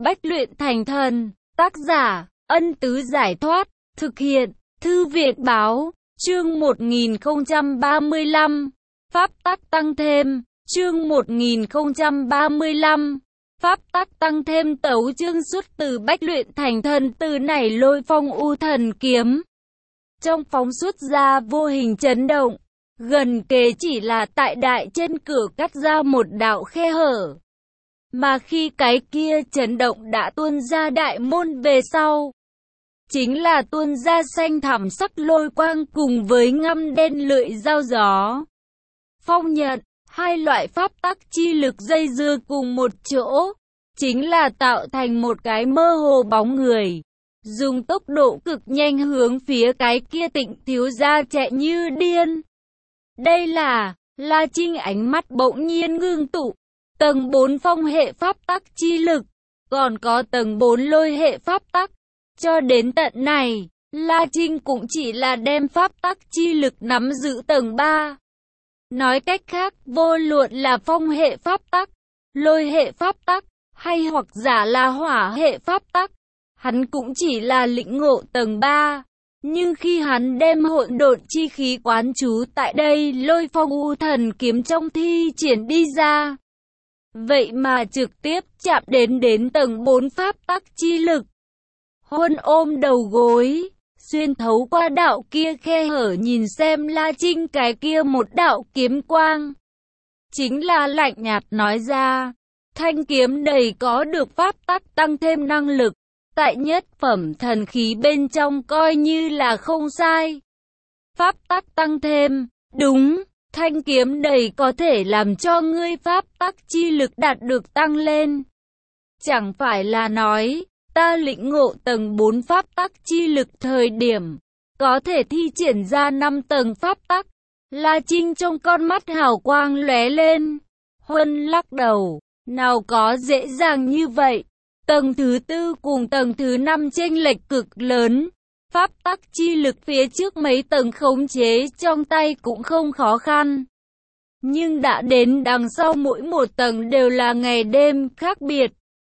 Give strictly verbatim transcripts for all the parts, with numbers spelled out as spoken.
Bách luyện thành thần. Tác giả, Ân Tứ Giải Thoát. Thực hiện, Thư viện Báo. Chương một nghìn không trăm ba mươi lăm. Pháp tắc tăng thêm. Chương một nghìn không trăm ba mươi lăm. Pháp tắc tăng thêm. Tấu chương xuất từ Bách luyện thành thần. Từ này Lôi Phong U Thần Kiếm. Trong phóng xuất ra vô hình chấn động. Gần kề chỉ là tại đại trên cửa cắt ra một đạo khe hở. Mà khi cái kia chấn động đã tuôn ra đại môn về sau, chính là tuôn ra xanh thẳm sắc lôi quang cùng với ngăm đen lưỡi dao gió. Phong nhận, hai loại pháp tắc chi lực dây dưa cùng một chỗ, chính là tạo thành một cái mơ hồ bóng người. Dùng tốc độ cực nhanh hướng phía cái kia Tịnh thiếu gia chạy như điên. Đây là, La Trinh ánh mắt bỗng nhiên ngưng tụ. Tầng bốn phong hệ pháp tắc chi lực, còn có tầng bốn lôi hệ pháp tắc. Cho đến tận này, La Trinh cũng chỉ là đem pháp tắc chi lực nắm giữ tầng ba. Nói cách khác, vô luận là phong hệ pháp tắc, lôi hệ pháp tắc, hay hoặc giả là hỏa hệ pháp tắc, hắn cũng chỉ là lĩnh ngộ tầng ba. Nhưng khi hắn đem hỗn độn chi khí quán trú tại đây Lôi Phong U Thần Kiếm trong thi triển đi ra, vậy mà trực tiếp chạm đến đến tầng bốn pháp tắc chi lực. Huân ôm đầu gối, xuyên thấu qua đạo kia khe hở nhìn xem La Trinh cái kia một đạo kiếm quang. Chính là lạnh nhạt nói ra, thanh kiếm đầy có được pháp tắc tăng thêm năng lực. Tại nhất phẩm thần khí bên trong coi như là không sai. Pháp tắc tăng thêm, đúng, thanh kiếm đầy có thể làm cho ngươi pháp tắc chi lực đạt được tăng lên. Chẳng phải là nói, ta lĩnh ngộ tầng bốn pháp tắc chi lực thời điểm, có thể thi triển ra năm tầng pháp tắc. La Trinh trong con mắt hào quang lóe lên. Huân lắc đầu, nào có dễ dàng như vậy. Tầng thứ tư cùng tầng thứ năm chênh lệch cực lớn. Pháp tắc chi lực phía trước mấy tầng khống chế trong tay cũng không khó khăn. Nhưng đã đến đằng sau mỗi một tầng đều là ngày đêm khác biệt.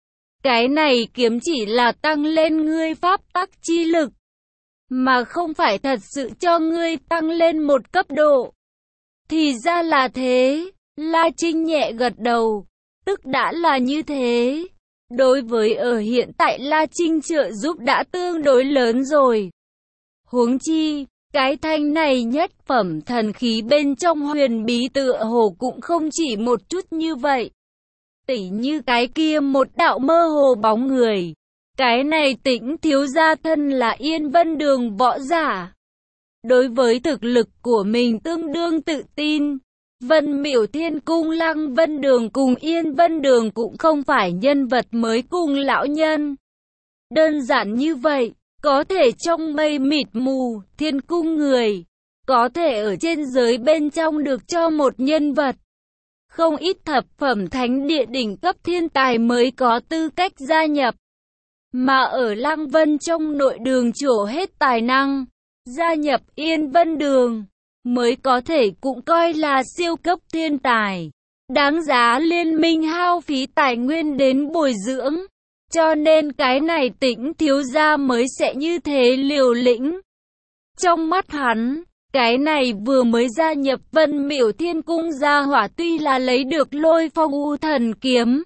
Cái này kiếm chỉ là tăng lên ngươi pháp tắc chi lực, mà không phải thật sự cho ngươi tăng lên một cấp độ. Thì ra là thế, La Trinh nhẹ gật đầu, tức đã là như thế. Đối với ở hiện tại La Trinh trợ giúp đã tương đối lớn rồi. Huống chi, cái thanh này nhất phẩm thần khí bên trong huyền bí tựa hồ cũng không chỉ một chút như vậy. Tỉ như cái kia một đạo mơ hồ bóng người. Cái này Tĩnh thiếu gia thân là Yên Vân Đường võ giả. Đối với thực lực của mình tương đương tự tin. Vân Miểu Thiên Cung Lăng Vân Đường cùng Yên Vân Đường cũng không phải nhân vật mới cùng lão nhân. Đơn giản như vậy, có thể trong mây mịt mù, thiên cung người, có thể ở trên giới bên trong được cho một nhân vật. Không ít thập phẩm thánh địa đỉnh cấp thiên tài mới có tư cách gia nhập. Mà ở Lăng Vân trong nội đường trổ hết tài năng, gia nhập Yên Vân Đường mới có thể cũng coi là siêu cấp thiên tài, đáng giá liên minh hao phí tài nguyên đến bồi dưỡng. Cho nên cái này Tĩnh thiếu gia mới sẽ như thế liều lĩnh. Trong mắt hắn, cái này vừa mới gia nhập Vân Miểu Thiên Cung gia hỏa tuy là lấy được Lôi Phong U Thần Kiếm,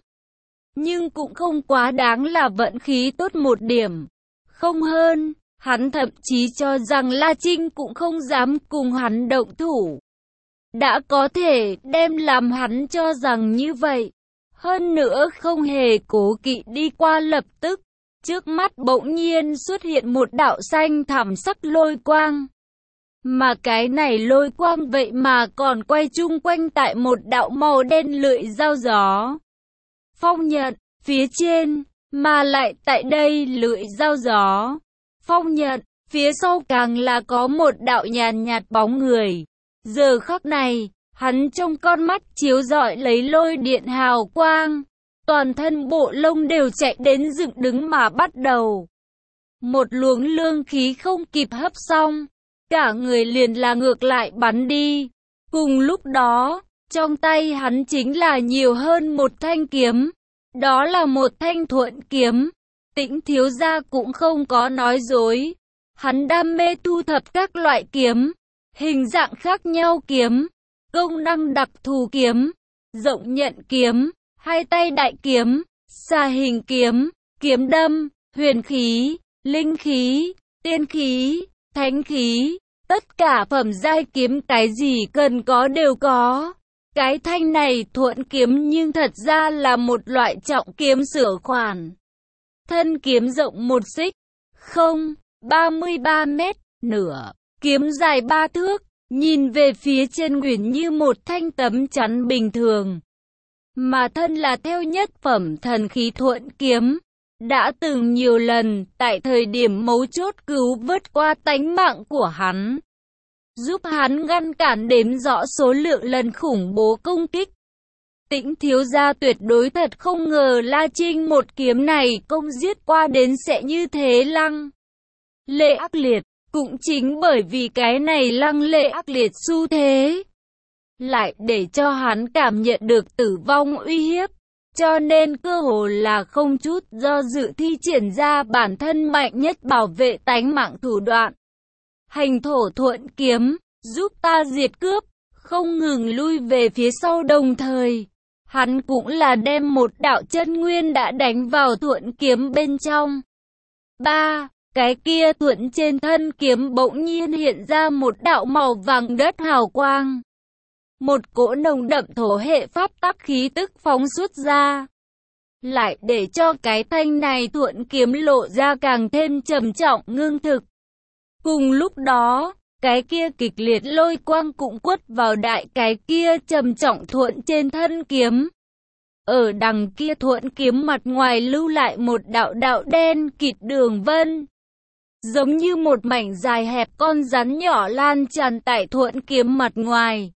nhưng cũng không quá đáng là vận khí tốt một điểm, không hơn. Hắn thậm chí cho rằng La Trinh cũng không dám cùng hắn động thủ. Đã có thể đem làm hắn cho rằng như vậy. Hơn nữa không hề cố kỵ đi qua lập tức. Trước mắt bỗng nhiên xuất hiện một đạo xanh thẳm sắc lôi quang. Mà cái này lôi quang vậy mà còn quay chung quanh tại một đạo màu đen lưỡi dao gió. Phong nhận, phía trên, mà lại tại đây lưỡi dao gió. Phong nhận, phía sau càng là có một đạo nhàn nhạt bóng người. Giờ khắc này, hắn trong con mắt chiếu rọi lấy lôi điện hào quang. Toàn thân bộ lông đều chạy đến dựng đứng mà bắt đầu. Một luồng lương khí không kịp hấp xong, cả người liền là ngược lại bắn đi. Cùng lúc đó, trong tay hắn chính là nhiều hơn một thanh kiếm. Đó là một thanh thuận kiếm. Tĩnh thiếu gia cũng không có nói dối. Hắn đam mê thu thập các loại kiếm, hình dạng khác nhau kiếm, công năng đặc thù kiếm, rộng nhận kiếm, hai tay đại kiếm, xà hình kiếm, kiếm đâm, huyền khí, linh khí, tiên khí, thánh khí, tất cả phẩm giai kiếm cái gì cần có đều có. Cái thanh này thuận kiếm nhưng thật ra là một loại trọng kiếm sửa khoản. Thân kiếm rộng một xích, không, ba mươi ba mét, nửa, kiếm dài ba thước, nhìn về phía trên uyển như một thanh tấm chắn bình thường. Mà thân là theo nhất phẩm thần khí thuận kiếm, đã từng nhiều lần tại thời điểm mấu chốt cứu vớt qua tánh mạng của hắn, giúp hắn ngăn cản đếm rõ số lượng lần khủng bố công kích. Tĩnh thiếu gia tuyệt đối thật không ngờ La Trinh một kiếm này công giết qua đến sẽ như thế lăng lệ ác liệt. Cũng chính bởi vì cái này lăng lệ ác liệt xu thế, lại để cho hắn cảm nhận được tử vong uy hiếp, cho nên cơ hồ là không chút do dự thi triển ra bản thân mạnh nhất bảo vệ tánh mạng thủ đoạn. Hành thổ thuận kiếm, giúp ta diệt cướp, không ngừng lui về phía sau, đồng thời hắn cũng là đem một đạo chân nguyên đã đánh vào thuận kiếm bên trong. ba. Cái kia thuận trên thân kiếm bỗng nhiên hiện ra một đạo màu vàng đất hào quang. Một cỗ nồng đậm thổ hệ pháp tắc khí tức phóng xuất ra, lại để cho cái thanh này thuận kiếm lộ ra càng thêm trầm trọng ngưng thực. Cùng lúc đó, cái kia kịch liệt lôi quang cũng quất vào đại cái kia trầm trọng thuận trên thân kiếm. Ở đằng kia thuận kiếm mặt ngoài lưu lại một đạo đạo đen kịt đường vân, giống như một mảnh dài hẹp con rắn nhỏ lan tràn tại thuận kiếm mặt ngoài.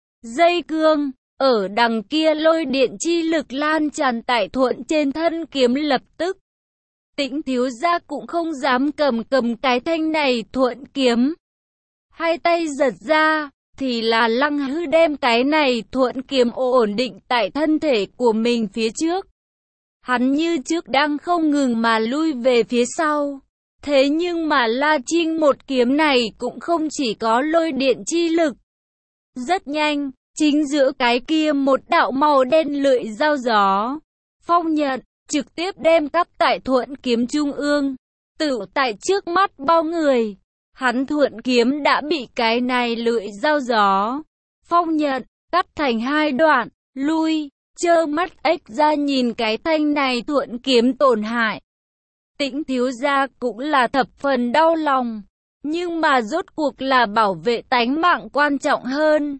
Dây cương, ở đằng kia lôi điện chi lực lan tràn tại thuận trên thân kiếm lập tức. Tĩnh thiếu gia cũng không dám cầm cầm cái thanh này thuận kiếm. Hai tay giật ra, thì là Lăng Hư đem cái này thuận kiếm ổn định tại thân thể của mình phía trước. Hắn như trước đang không ngừng mà lui về phía sau. Thế nhưng mà La Trinh một kiếm này cũng không chỉ có lôi điện chi lực. Rất nhanh, chính giữa cái kia một đạo màu đen lưỡi dao gió, phong nhận, trực tiếp đem cắp tại thuận kiếm trung ương, tự tại trước mắt bao người. Hắn thuận kiếm đã bị cái này lưỡi dao gió, phong nhận, cắt thành hai đoạn, lui, trơ mắt ếch ra nhìn cái thanh này thuận kiếm tổn hại. Tĩnh thiếu gia cũng là thập phần đau lòng, nhưng mà rốt cuộc là bảo vệ tánh mạng quan trọng hơn.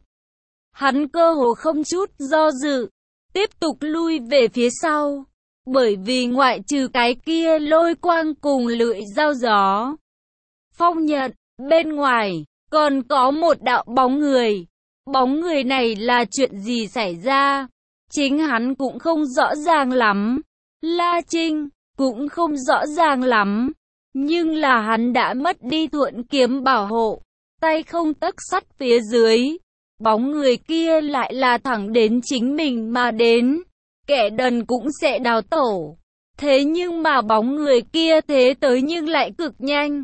Hắn cơ hồ không chút do dự, tiếp tục lui về phía sau, bởi vì ngoại trừ cái kia lôi quang cùng lưỡi dao gió, phong nhận, bên ngoài, còn có một đạo bóng người. Bóng người này là chuyện gì xảy ra? Chính hắn cũng không rõ ràng lắm. La Trinh cũng không rõ ràng lắm. Nhưng là hắn đã mất đi thuận kiếm bảo hộ, tay không tấc sắt phía dưới. Bóng người kia lại là thẳng đến chính mình mà đến. Kẻ đần cũng sẽ đào tổ. Thế nhưng mà bóng người kia thế tới nhưng lại cực nhanh.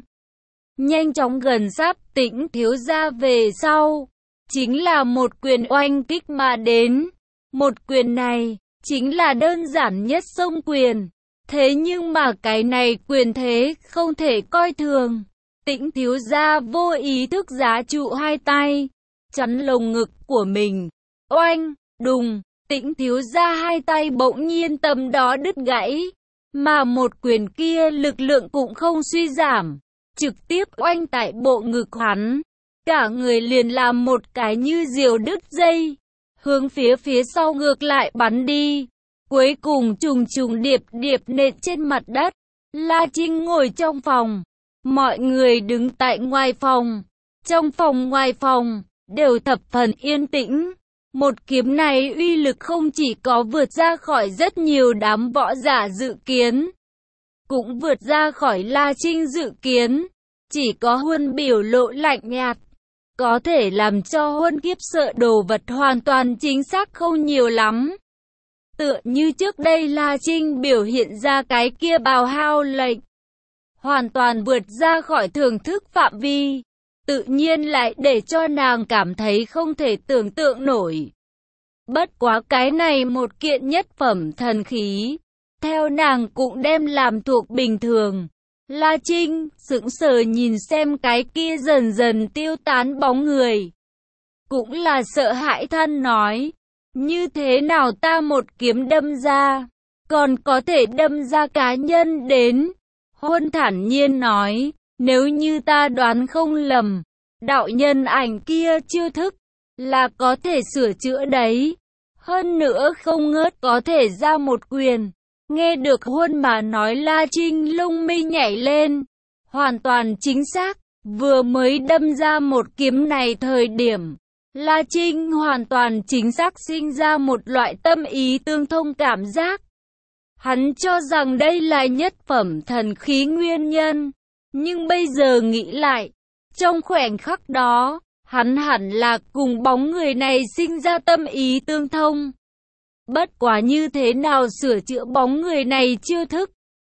Nhanh chóng gần sát Tĩnh thiếu gia về sau. Chính là một quyền oanh kích mà đến. Một quyền này, chính là đơn giản nhất xông quyền. Thế nhưng mà cái này quyền thế không thể coi thường. Tĩnh thiếu gia vô ý thức giá trụ hai tay, chắn lồng ngực của mình. Oanh, đùng, Tĩnh thiếu gia hai tay bỗng nhiên tầm đó đứt gãy. Mà một quyền kia lực lượng cũng không suy giảm, trực tiếp oanh tại bộ ngực hắn. Cả người liền làm một cái như diều đứt dây, hướng phía phía sau ngược lại bắn đi. Cuối cùng trùng trùng điệp điệp nện trên mặt đất. La Trinh ngồi trong phòng, mọi người đứng tại ngoài phòng. Trong phòng ngoài phòng, đều thập phần yên tĩnh. Một kiếm này uy lực không chỉ có vượt ra khỏi rất nhiều đám võ giả dự kiến, cũng vượt ra khỏi La Trinh dự kiến. Chỉ có Huân biểu lộ lạnh nhạt, có thể làm cho Huân khiếp sợ đồ vật hoàn toàn chính xác không nhiều lắm. Tựa như trước đây La Trinh biểu hiện ra cái kia bào hao lệnh, hoàn toàn vượt ra khỏi thưởng thức phạm vi, tự nhiên lại để cho nàng cảm thấy không thể tưởng tượng nổi. Bất quá cái này một kiện nhất phẩm thần khí, theo nàng cũng đem làm thuộc bình thường. La Trinh sững sờ nhìn xem cái kia dần dần tiêu tán bóng người, cũng là sợ hãi than nói, như thế nào ta một kiếm đâm ra, còn có thể đâm ra cá nhân đến. Huân thản nhiên nói, nếu như ta đoán không lầm, đạo nhân ảnh kia chiêu thức là có thể sửa chữa đấy, hơn nữa không ngớt có thể ra một quyền. Nghe được Huân mà nói, La Trinh lông mi nhảy lên, hoàn toàn chính xác, vừa mới đâm ra một kiếm này thời điểm, La Trinh hoàn toàn chính xác sinh ra một loại tâm ý tương thông cảm giác. Hắn cho rằng đây là nhất phẩm thần khí nguyên nhân, nhưng bây giờ nghĩ lại, trong khoảnh khắc đó, hắn hẳn là cùng bóng người này sinh ra tâm ý tương thông. Bất quá như thế nào sửa chữa bóng người này chiêu thức,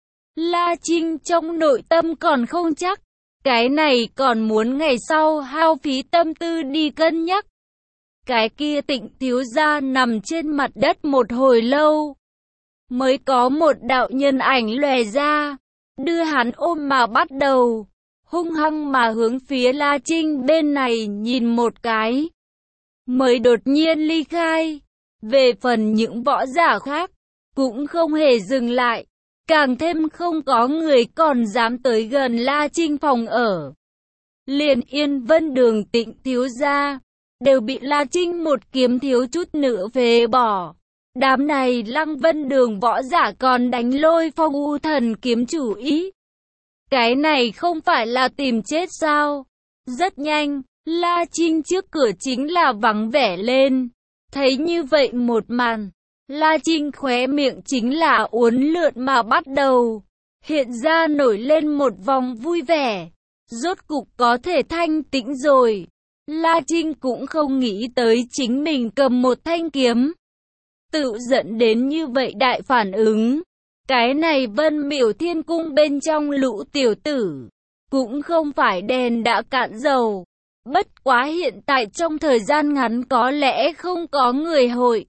La Trinh trong nội tâm còn không chắc, cái này còn muốn ngày sau hao phí tâm tư đi cân nhắc. Cái kia Tịnh thiếu gia nằm trên mặt đất một hồi lâu, mới có một đạo nhân ảnh lòe ra, đưa hắn ôm mà bắt đầu, hung hăng mà hướng phía La Trinh bên này nhìn một cái, mới đột nhiên ly khai. Về phần những võ giả khác, cũng không hề dừng lại, càng thêm không có người còn dám tới gần La Trinh phòng ở. Liền Yên Vân Đường Tịnh thiếu gia, đều bị La Trinh một kiếm thiếu chút nữa phế bỏ. Đám này Lăng Vân Đường võ giả còn đánh Lôi Phong U Thần kiếm chủ ý. Cái này không phải là tìm chết sao? Rất nhanh, La Trinh trước cửa chính là vắng vẻ lên. Thấy như vậy một màn, La Trinh khóe miệng chính là uốn lượn mà bắt đầu hiện ra nổi lên một vòng vui vẻ. Rốt cục có thể thanh tĩnh rồi. La Trinh cũng không nghĩ tới chính mình cầm một thanh kiếm, tự dẫn đến như vậy đại phản ứng. Cái này Vân Miểu Thiên Cung bên trong lũ tiểu tử, cũng không phải đèn đã cạn dầu. Bất quá hiện tại trong thời gian ngắn có lẽ không có người hội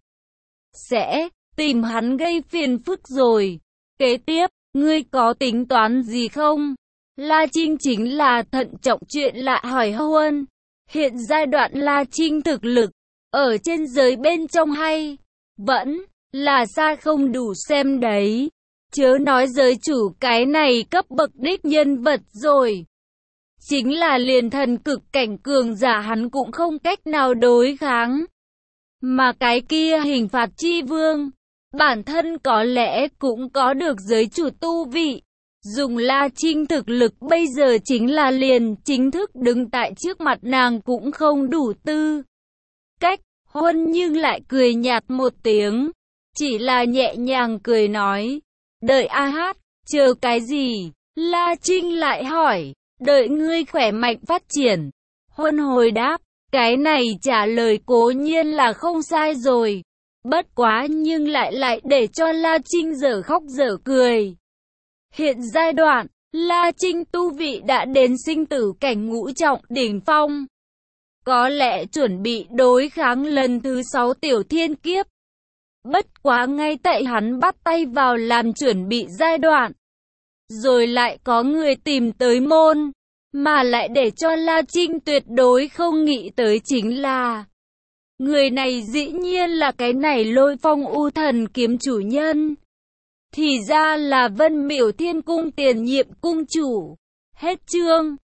sẽ tìm hắn gây phiền phức rồi. Kế tiếp, ngươi có tính toán gì không? La Trinh chính là thận trọng chuyện lạ hỏi Huân. Hiện giai đoạn La Trinh thực lực ở trên giới bên trong hay vẫn là xa không đủ xem đấy. Chớ nói giới chủ cái này cấp bậc đích nhân vật rồi, chính là liền thần cực cảnh cường giả hắn cũng không cách nào đối kháng. Mà cái kia hình phạt chi vương, bản thân có lẽ cũng có được giới chủ tu vị. Dùng La Trinh thực lực bây giờ chính là liền chính thức đứng tại trước mặt nàng cũng không đủ tư cách. Huân nhưng lại cười nhạt một tiếng, chỉ là nhẹ nhàng cười nói, đợi a hát, chờ cái gì? La Trinh lại hỏi, đợi ngươi khỏe mạnh phát triển. Huân hồi đáp, cái này trả lời cố nhiên là không sai rồi. Bất quá nhưng lại lại để cho La Trinh dở khóc dở cười. Hiện giai đoạn, La Trinh tu vị đã đến sinh tử cảnh ngũ trọng đỉnh phong. Có lẽ chuẩn bị đối kháng lần thứ sáu tiểu thiên kiếp. Bất quá ngay tại hắn bắt tay vào làm chuẩn bị giai đoạn, rồi lại có người tìm tới môn, mà lại để cho La Trinh tuyệt đối không nghĩ tới chính là người này dĩ nhiên là cái này Lôi Phong U Thần kiếm chủ nhân. Thì ra là Vân Miểu Thiên Cung tiền nhiệm cung chủ. Hết chương.